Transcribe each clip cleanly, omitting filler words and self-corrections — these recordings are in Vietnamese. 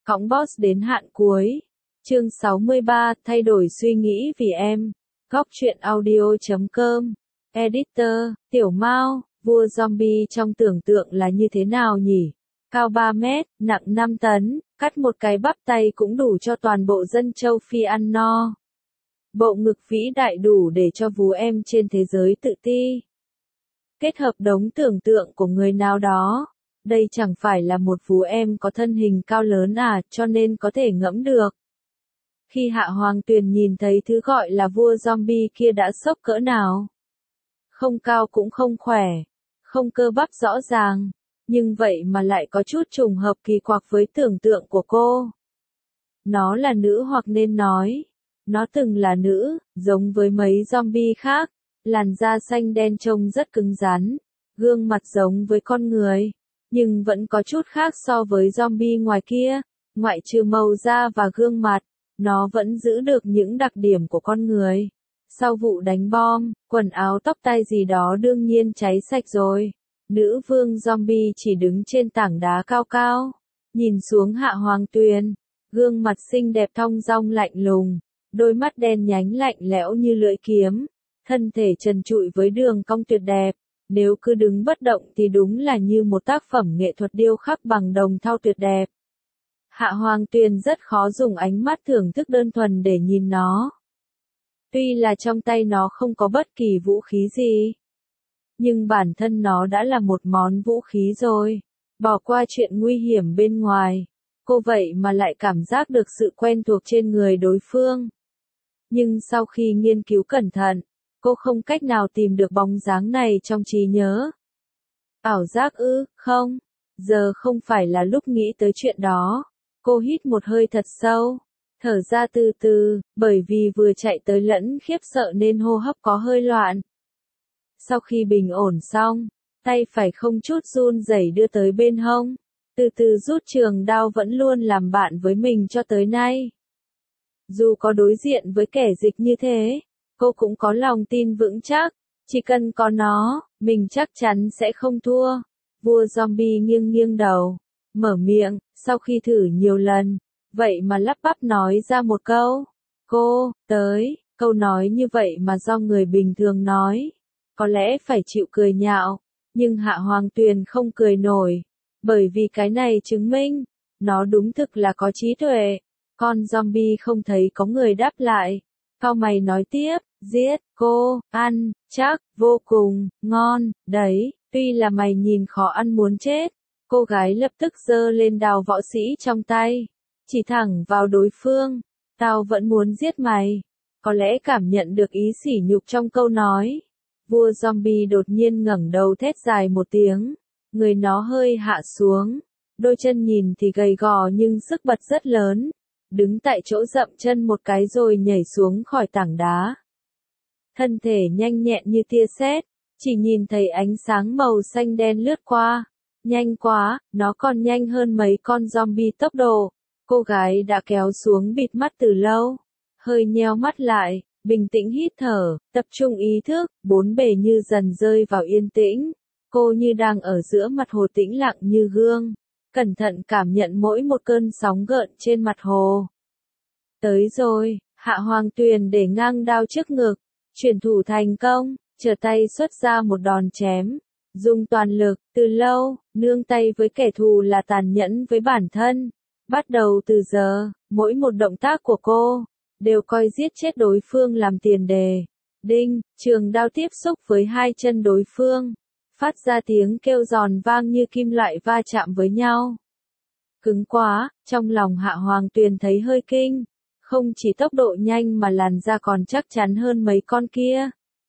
Cõng boss đến hạn cuối. Chương 63, thay đổi suy nghĩ vì em. Góc truyện audio.com. Editor, Tiểu Mao, vua zombie trong tưởng tượng là như thế nào nhỉ? Cao 3 mét, nặng 5 tấn, cắt một cái bắp tay cũng đủ cho toàn bộ dân châu Phi ăn no. Bộ ngực vĩ đại đủ để cho vú em trên thế giới tự ti. Kết hợp đống tưởng tượng của người nào đó. Đây chẳng phải là một vú em có thân hình cao lớn à, cho nên có thể ngẫm được. Khi Hạ Hoàng Tuyền nhìn thấy thứ gọi là vua zombie kia đã sốc cỡ nào. Không cao cũng không khỏe, không cơ bắp rõ ràng, nhưng vậy mà lại có chút trùng hợp kỳ quặc với tưởng tượng của cô. Nó là nữ hoặc nên nói, nó từng là nữ, giống với mấy zombie khác, làn da xanh đen trông rất cứng rắn, gương mặt giống với con người, nhưng vẫn có chút khác so với zombie ngoài kia, ngoại trừ màu da và gương mặt, nó vẫn giữ được những đặc điểm của con người. Sau vụ đánh bom, quần áo tóc tai gì đó đương nhiên cháy sạch rồi. Nữ vương zombie chỉ đứng trên tảng đá cao cao, nhìn xuống Hạ Hoàng Tuyền, gương mặt xinh đẹp thong dong lạnh lùng, đôi mắt đen nhánh lạnh lẽo như lưỡi kiếm, thân thể trần trụi với đường cong tuyệt đẹp, nếu cứ đứng bất động thì đúng là như một tác phẩm nghệ thuật điêu khắc bằng đồng thau tuyệt đẹp. Hạ Hoàng Tuyền rất khó dùng ánh mắt thưởng thức đơn thuần để nhìn nó. Tuy là trong tay nó không có bất kỳ vũ khí gì, nhưng bản thân nó đã là một món vũ khí rồi. Bỏ qua chuyện nguy hiểm bên ngoài, cô vậy mà lại cảm giác được sự quen thuộc trên người đối phương. Nhưng sau khi nghiên cứu cẩn thận, cô không cách nào tìm được bóng dáng này trong trí nhớ. Ảo giác ư, không, giờ không phải là lúc nghĩ tới chuyện đó. Cô hít một hơi thật sâu, thở ra từ từ, bởi vì vừa chạy tới lẫn khiếp sợ nên hô hấp có hơi loạn. Sau khi bình ổn xong, tay phải không chút run rẩy đưa tới bên hông, từ từ rút trường đao vẫn luôn làm bạn với mình cho tới nay. Dù có đối diện với kẻ dịch như thế, cô cũng có lòng tin vững chắc, chỉ cần có nó, mình chắc chắn sẽ không thua. Vua zombie nghiêng nghiêng đầu, mở miệng, sau khi thử nhiều lần, vậy mà lắp bắp nói ra một câu. Cô, tới, câu nói như vậy mà do người bình thường nói, có lẽ phải chịu cười nhạo, nhưng Hạ Hoàng Tuyền không cười nổi, bởi vì cái này chứng minh, nó đúng thực là có trí tuệ. Con zombie không thấy có người đáp lại, cau mày nói tiếp, giết, cô, ăn, chắc, vô cùng, ngon, đấy, tuy là mày nhìn khó ăn muốn chết. Cô gái lập tức giơ lên đao võ sĩ trong tay, chỉ thẳng vào đối phương, tao vẫn muốn giết mày. Có lẽ cảm nhận được ý sỉ nhục trong câu nói, vua zombie đột nhiên ngẩng đầu thét dài một tiếng, người nó hơi hạ xuống, đôi chân nhìn thì gầy gò nhưng sức bật rất lớn, đứng tại chỗ dậm chân một cái rồi nhảy xuống khỏi tảng đá. Thân thể nhanh nhẹn như tia sét, chỉ nhìn thấy ánh sáng màu xanh đen lướt qua. Nhanh quá, nó còn nhanh hơn mấy con zombie tốc độ. Cô gái đã kéo xuống bịt mắt từ lâu, hơi nheo mắt lại, bình tĩnh hít thở, tập trung ý thức, bốn bề như dần rơi vào yên tĩnh. Cô như đang ở giữa mặt hồ tĩnh lặng như gương, cẩn thận cảm nhận mỗi một cơn sóng gợn trên mặt hồ. Tới rồi, Hạ Hoàng Tuyền để ngang đao trước ngực, chuyển thủ thành công, trở tay xuất ra một đòn chém. Dùng toàn lực, từ lâu, nương tay với kẻ thù là tàn nhẫn với bản thân. Bắt đầu từ giờ, mỗi một động tác của cô, đều coi giết chết đối phương làm tiền đề. Đinh, trường đao tiếp xúc với hai chân đối phương, phát ra tiếng kêu giòn vang như kim loại va chạm với nhau. Cứng quá, trong lòng Hạ Hoàng Tuyền thấy hơi kinh, không chỉ tốc độ nhanh mà làn da còn chắc chắn hơn mấy con kia.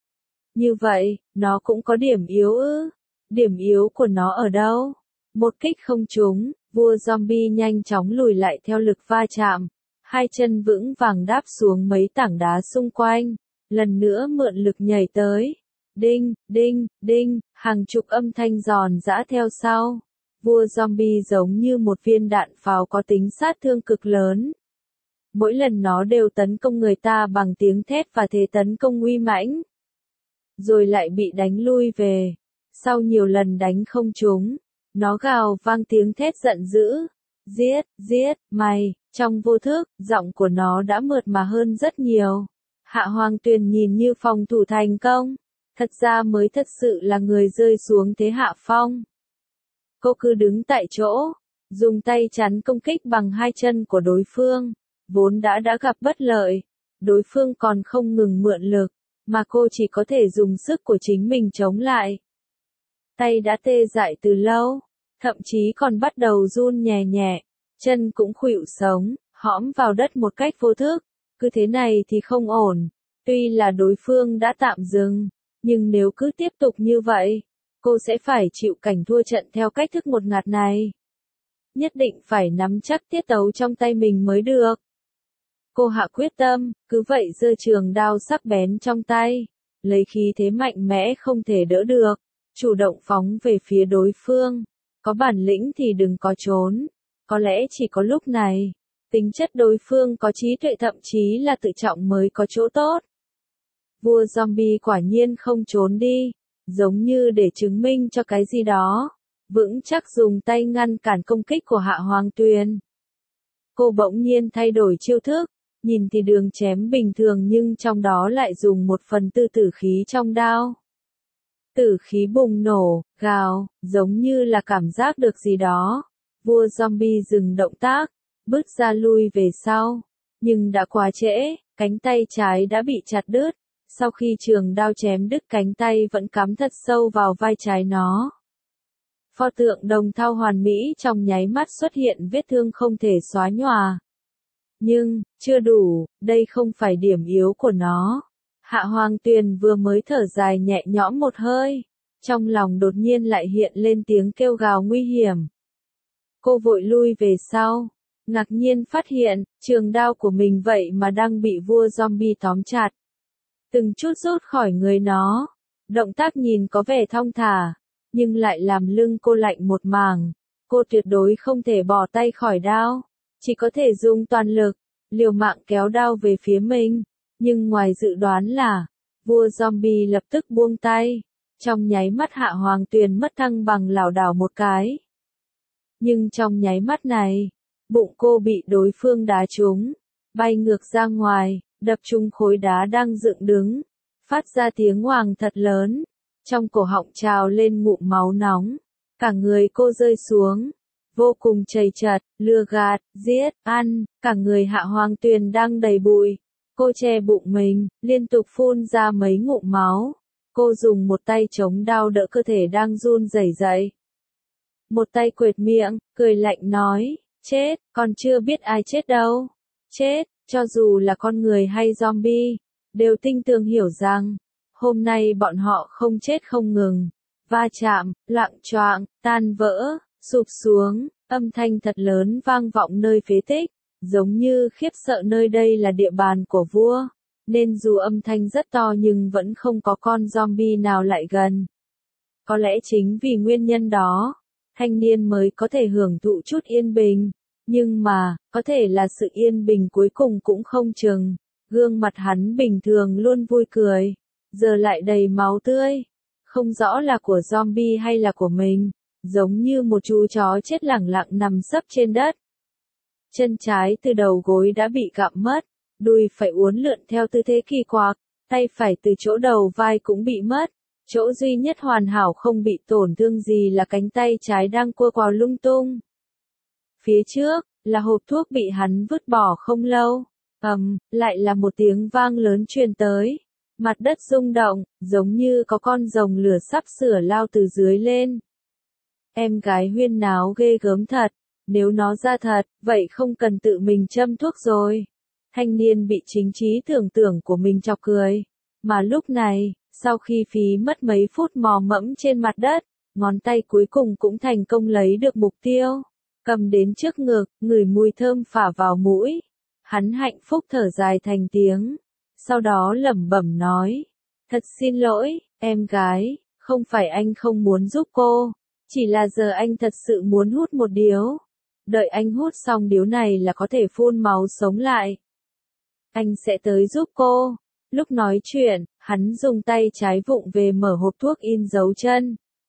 Như vậy, nó cũng có điểm yếu ư? Điểm yếu của nó ở đâu? Một kích không trúng, vua zombie nhanh chóng lùi lại theo lực va chạm, hai chân vững vàng đáp xuống mấy tảng đá xung quanh, lần nữa mượn lực nhảy tới. Đinh, đinh, đinh, hàng chục âm thanh giòn giã theo sau. Vua zombie giống như một viên đạn pháo có tính sát thương cực lớn. Mỗi lần nó đều tấn công người ta bằng tiếng thét và thế tấn công uy mãnh, rồi lại bị đánh lui về. Sau nhiều lần đánh không trúng, nó gào vang tiếng thét giận dữ, giết, mày, trong vô thức, giọng của nó đã mượt mà hơn rất nhiều. Hạ Hoàng Tuyền nhìn như phòng thủ thành công, thật ra mới thật sự là người rơi xuống thế hạ phong. Cô cứ đứng tại chỗ, dùng tay chắn công kích bằng hai chân của đối phương, vốn đã gặp bất lợi, đối phương còn không ngừng mượn lực, mà cô chỉ có thể dùng sức của chính mình chống lại. Tay đã tê dại từ lâu, thậm chí còn bắt đầu run nhẹ nhẹ, chân cũng khuỵu sống, hõm vào đất một cách vô thức, cứ thế này thì không ổn. Tuy là đối phương đã tạm dừng, nhưng nếu cứ tiếp tục như vậy, cô sẽ phải chịu cảnh thua trận theo cách thức một ngạt này. Nhất định phải nắm chắc tiết tấu trong tay mình mới được. Cô hạ quyết tâm, cứ vậy giơ trường đao sắc bén trong tay, lấy khí thế mạnh mẽ không thể đỡ được, chủ động phóng về phía đối phương. Có bản lĩnh thì đừng có trốn. Có lẽ chỉ có lúc này, tính chất đối phương có trí tuệ thậm chí là tự trọng mới có chỗ tốt. Vua zombie quả nhiên không trốn đi, giống như để chứng minh cho cái gì đó, vững chắc dùng tay ngăn cản công kích của Hạ Hoàng Tuyền. Cô bỗng nhiên thay đổi chiêu thức, nhìn thì đường chém bình thường nhưng trong đó lại dùng 1/4 tử khí trong đao. Tử khí bùng nổ, gào, giống như là cảm giác được gì đó. Vua zombie dừng động tác, bước ra lui về sau, nhưng đã quá trễ, cánh tay trái đã bị chặt đứt. Sau khi trường đao chém đứt cánh tay vẫn cắm thật sâu vào vai trái nó. Pho tượng đồng thau hoàn mỹ trong nháy mắt xuất hiện vết thương không thể xóa nhòa. Nhưng, chưa đủ, đây không phải điểm yếu của nó. Hạ Hoàng Tuyền vừa mới thở dài nhẹ nhõm một hơi, trong lòng đột nhiên lại hiện lên tiếng kêu gào nguy hiểm. Cô vội lui về sau, ngạc nhiên phát hiện, trường đao của mình vậy mà đang bị vua zombie tóm chặt. Từng chút rút khỏi người nó, động tác nhìn có vẻ thong thả, nhưng lại làm lưng cô lạnh một mảng. Cô tuyệt đối không thể bỏ tay khỏi đao, chỉ có thể dùng toàn lực, liều mạng kéo đao về phía mình. Nhưng ngoài dự đoán là, vua zombie lập tức buông tay, trong nháy mắt Hạ Hoàng Tuyền mất thăng bằng lảo đảo một cái. Nhưng trong nháy mắt này, bụng cô bị đối phương đá trúng, bay ngược ra ngoài, đập trúng khối đá đang dựng đứng, phát ra tiếng oàng thật lớn, trong cổ họng trào lên ngụm máu nóng, cả người cô rơi xuống, vô cùng chầy chật, lừa gạt, giết, ăn, cả người Hạ Hoàng Tuyền đang đầy bụi. Cô che bụng mình, liên tục phun ra mấy ngụm máu. Cô dùng một tay chống đao đỡ cơ thể đang run rẩy dậy. Một tay quệt miệng, cười lạnh nói, chết, còn chưa biết ai chết đâu. Chết, cho dù là con người hay zombie, đều tinh tường hiểu rằng, hôm nay bọn họ không chết không ngừng. Va chạm, loạng choạng, tan vỡ, sụp xuống, âm thanh thật lớn vang vọng nơi phế tích. Giống như khiếp sợ nơi đây là địa bàn của vua, nên dù âm thanh rất to nhưng vẫn không có con zombie nào lại gần. Có lẽ chính vì nguyên nhân đó, thanh niên mới có thể hưởng thụ chút yên bình, nhưng mà, có thể là sự yên bình cuối cùng cũng không chừng. Gương mặt hắn bình thường luôn vui cười, giờ lại đầy máu tươi, không rõ là của zombie hay là của mình, giống như một chú chó chết lẳng lặng nằm sấp trên đất. Chân trái từ đầu gối đã bị gặm mất, đùi phải uốn lượn theo tư thế kỳ quặc, tay phải từ chỗ đầu vai cũng bị mất. Chỗ duy nhất hoàn hảo không bị tổn thương gì là cánh tay trái đang cua quào lung tung. Phía trước, là hộp thuốc bị hắn vứt bỏ không lâu. Lại là một tiếng vang lớn truyền tới. Mặt đất rung động, giống như có con rồng lửa sắp sửa lao từ dưới lên. Em gái huyên náo ghê gớm thật. Nếu nó ra thật, vậy không cần tự mình châm thuốc rồi. Thanh niên bị chính trí tưởng tượng của mình chọc cười. Mà lúc này, sau khi phí mất mấy phút mò mẫm trên mặt đất, ngón tay cuối cùng cũng thành công lấy được mục tiêu. Cầm đến trước ngực, ngửi mùi thơm phả vào mũi. Hắn hạnh phúc thở dài thành tiếng. Sau đó lẩm bẩm nói. Thật xin lỗi, em gái, không phải anh không muốn giúp cô. Chỉ là giờ anh thật sự muốn hút một điếu. Đợi anh hút xong điếu này là có thể phun máu sống lại. Anh sẽ tới giúp cô. Lúc nói chuyện, hắn dùng tay trái vụng về mở hộp thuốc in dấu chân.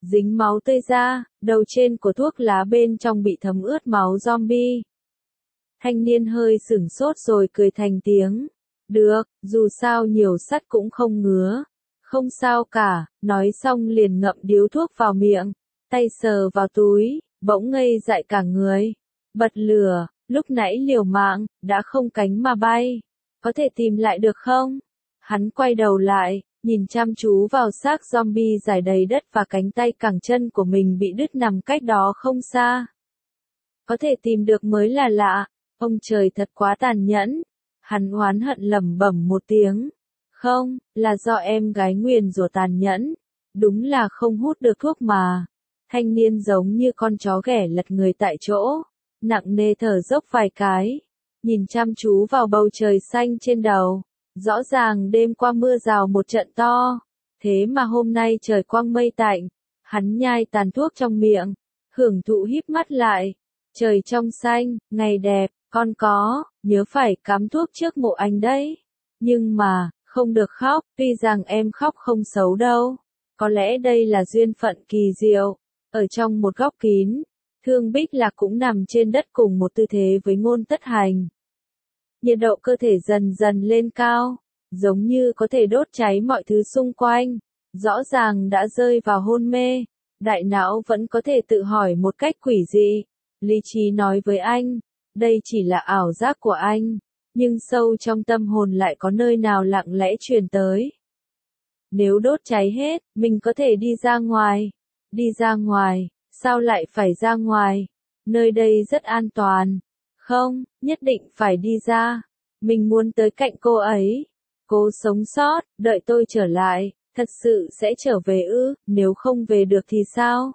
dính máu tươi ra, đầu trên của thuốc lá bên trong bị thấm ướt máu zombie. Thanh niên hơi sửng sốt rồi cười thành tiếng. Được, dù sao nhiều sắt cũng không ngứa. Không sao cả, nói xong liền ngậm điếu thuốc vào miệng, tay sờ vào túi, bỗng ngây dại cả người. Bật lửa, lúc nãy liều mạng, đã không cánh mà bay. Có thể tìm lại được không? Hắn quay đầu lại, nhìn chăm chú vào xác zombie rải đầy đất và cánh tay cẳng chân của mình bị đứt nằm cách đó không xa. Có thể tìm được mới là lạ, ông trời thật quá tàn nhẫn. Hắn oán hận lẩm bẩm một tiếng. Không, là do em gái nguyền rủa tàn nhẫn. Đúng là không hút được thuốc mà. Thanh niên giống như con chó ghẻ lật người tại chỗ, nặng nề thở dốc vài cái, nhìn chăm chú vào bầu trời xanh trên đầu. Rõ ràng đêm qua mưa rào một trận to, thế mà hôm nay trời quang mây tạnh. Hắn nhai tàn thuốc trong miệng, hưởng thụ híp mắt lại. Trời trong xanh, ngày đẹp, con có, nhớ phải cắm thuốc trước mộ anh đấy. Nhưng mà, không được khóc, tuy rằng em khóc không xấu đâu. Có lẽ đây là duyên phận kỳ diệu. Ở trong một góc kín, Thương Bích Lạc cũng nằm trên đất cùng một tư thế với Ngôn Tất Hành. Nhiệt độ cơ thể dần dần lên cao, giống như có thể đốt cháy mọi thứ xung quanh. Rõ ràng đã rơi vào hôn mê, đại não vẫn có thể tự hỏi một cách quỷ dị. Lý trí nói với anh, đây chỉ là ảo giác của anh, nhưng sâu trong tâm hồn lại có nơi nào lặng lẽ truyền tới. Nếu đốt cháy hết, mình có thể đi ra ngoài. Đi ra ngoài, sao lại phải ra ngoài? Nơi đây rất an toàn. Không, nhất định phải đi ra. Mình muốn tới cạnh cô ấy. Cố sống sót, đợi tôi trở lại. Thật sự sẽ trở về ư, nếu không về được thì sao?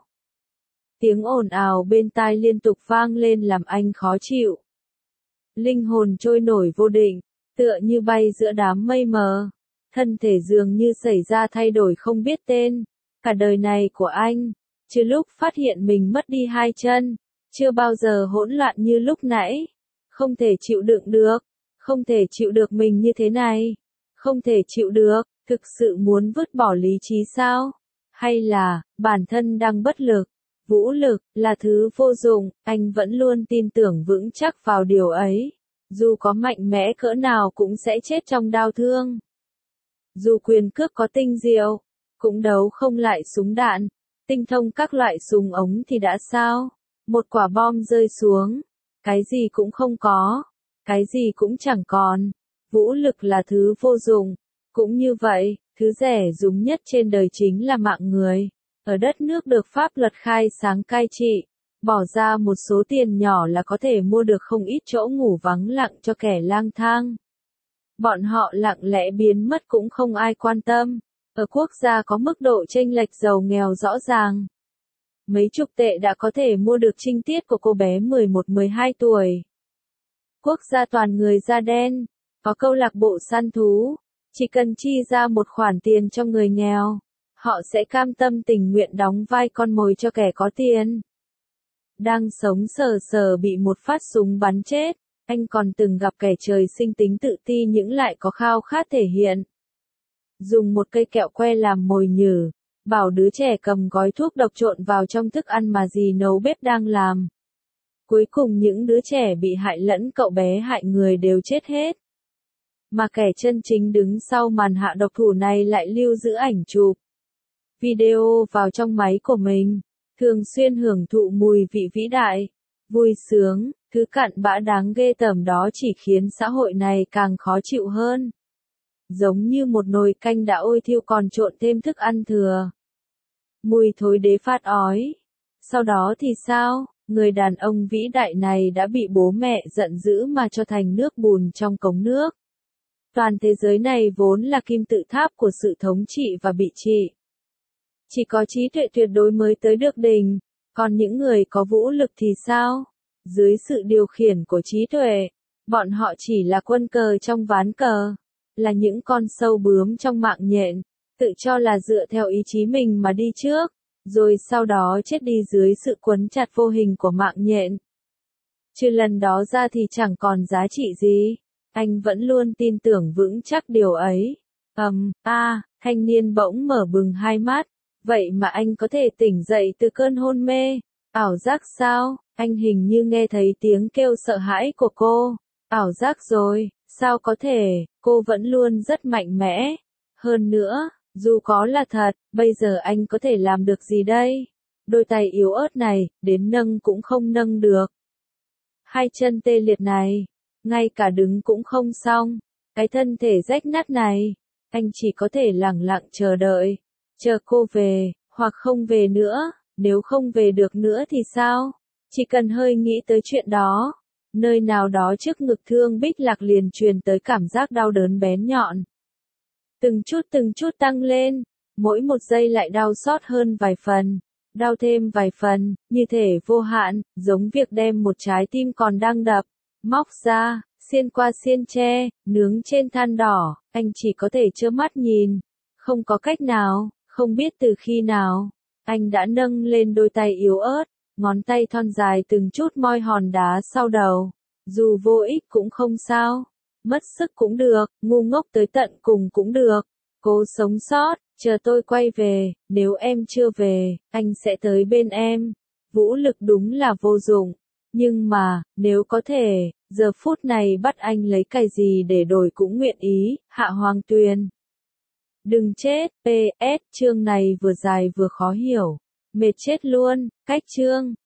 Tiếng ồn ào bên tai liên tục vang lên làm anh khó chịu. Linh hồn trôi nổi vô định, tựa như bay giữa đám mây mờ. Thân thể dường như xảy ra thay đổi không biết tên. Cả đời này của anh, trừ lúc phát hiện mình mất đi hai chân, chưa bao giờ hỗn loạn như lúc nãy. Không thể chịu đựng được, không thể chịu được mình như thế này. Không thể chịu được, thực sự muốn vứt bỏ lý trí sao? Hay là, bản thân đang bất lực? Vũ lực, là thứ vô dụng, anh vẫn luôn tin tưởng vững chắc vào điều ấy. Dù có mạnh mẽ cỡ nào cũng sẽ chết trong đau thương. Dù quyền cước có tinh diệu, cũng đấu không lại súng đạn, tinh thông các loại súng ống thì đã sao? Một quả bom rơi xuống, cái gì cũng không có, cái gì cũng chẳng còn. Vũ lực là thứ vô dụng. Cũng như vậy, thứ rẻ rúng nhất trên đời chính là mạng người. Ở đất nước được pháp luật khai sáng cai trị, bỏ ra một số tiền nhỏ là có thể mua được không ít chỗ ngủ vắng lặng cho kẻ lang thang. Bọn họ lặng lẽ biến mất cũng không ai quan tâm. Ở quốc gia có mức độ chênh lệch giàu nghèo rõ ràng. Mấy chục tệ đã có thể mua được trinh tiết của cô bé 11-12 tuổi. Quốc gia toàn người da đen, có câu lạc bộ săn thú. Chỉ cần chi ra một khoản tiền cho người nghèo, họ sẽ cam tâm tình nguyện đóng vai con mồi cho kẻ có tiền. Đang sống sờ sờ bị một phát súng bắn chết, anh còn từng gặp kẻ trời sinh tính tự ti nhưng lại có khao khát thể hiện. Dùng một cây kẹo que làm mồi nhử, bảo đứa trẻ cầm gói thuốc độc trộn vào trong thức ăn mà dì nấu bếp đang làm. Cuối cùng những đứa trẻ bị hại lẫn cậu bé hại người đều chết hết. Mà kẻ chân chính đứng sau màn hạ độc thủ này lại lưu giữ ảnh chụp video vào trong máy của mình, thường xuyên hưởng thụ mùi vị vĩ đại, vui sướng, thứ cặn bã đáng ghê tởm đó chỉ khiến xã hội này càng khó chịu hơn. Giống như một nồi canh đã ôi thiêu còn trộn thêm thức ăn thừa. Mùi thối đế phát ói. Sau đó thì sao? Người đàn ông vĩ đại này đã bị bố mẹ giận dữ mà cho thành nước bùn trong cống nước. Toàn thế giới này vốn là kim tự tháp của sự thống trị và bị trị. Chỉ có trí tuệ tuyệt đối mới tới được đỉnh, còn những người có vũ lực thì sao? Dưới sự điều khiển của trí tuệ, bọn họ chỉ là quân cờ trong ván cờ, là những con sâu bướm trong mạng nhện, tự cho là dựa theo ý chí mình mà đi trước, rồi sau đó chết đi dưới sự quấn chặt vô hình của mạng nhện. Trừ lần đó ra thì chẳng còn giá trị gì. Anh vẫn luôn tin tưởng vững chắc điều ấy. Thanh niên bỗng mở bừng hai mắt, Vậy mà anh có thể tỉnh dậy từ cơn hôn mê. Ảo giác sao? Anh hình như nghe thấy tiếng kêu sợ hãi của cô. Ảo giác rồi, sao có thể, cô vẫn luôn rất mạnh mẽ. Hơn nữa, dù có là thật, bây giờ anh có thể làm được gì đây? Đôi tay yếu ớt này, đến nâng cũng không nâng được. Hai chân tê liệt này, ngay cả đứng cũng không xong. Cái thân thể rách nát này, anh chỉ có thể lẳng lặng chờ đợi. Chờ cô về, hoặc không về nữa, nếu không về được nữa thì sao? Chỉ cần hơi nghĩ tới chuyện đó, nơi nào đó trước ngực Thương Bích Lạc liền truyền tới cảm giác đau đớn bén nhọn. Từng chút tăng lên, mỗi một giây lại đau xót hơn vài phần, đau thêm vài phần, như thể vô hạn, giống việc đem một trái tim còn đang đập, móc ra, xiên qua xiên tre, nướng trên than đỏ, anh chỉ có thể trơ mắt nhìn, không có cách nào, không biết từ khi nào, anh đã nâng lên đôi tay yếu ớt, ngón tay thon dài từng chút moi hòn đá sau đầu, dù vô ích cũng không sao. Mất sức cũng được, ngu ngốc tới tận cùng cũng được. Cố sống sót, chờ tôi quay về, nếu em chưa về, anh sẽ tới bên em. Vũ lực đúng là vô dụng. Nhưng mà, nếu có thể, giờ phút này bắt anh lấy cái gì để đổi cũng nguyện ý, Hạ Hoàng Tuyền. Đừng chết, PS, chương này vừa dài vừa khó hiểu. Mệt chết luôn, cách chương.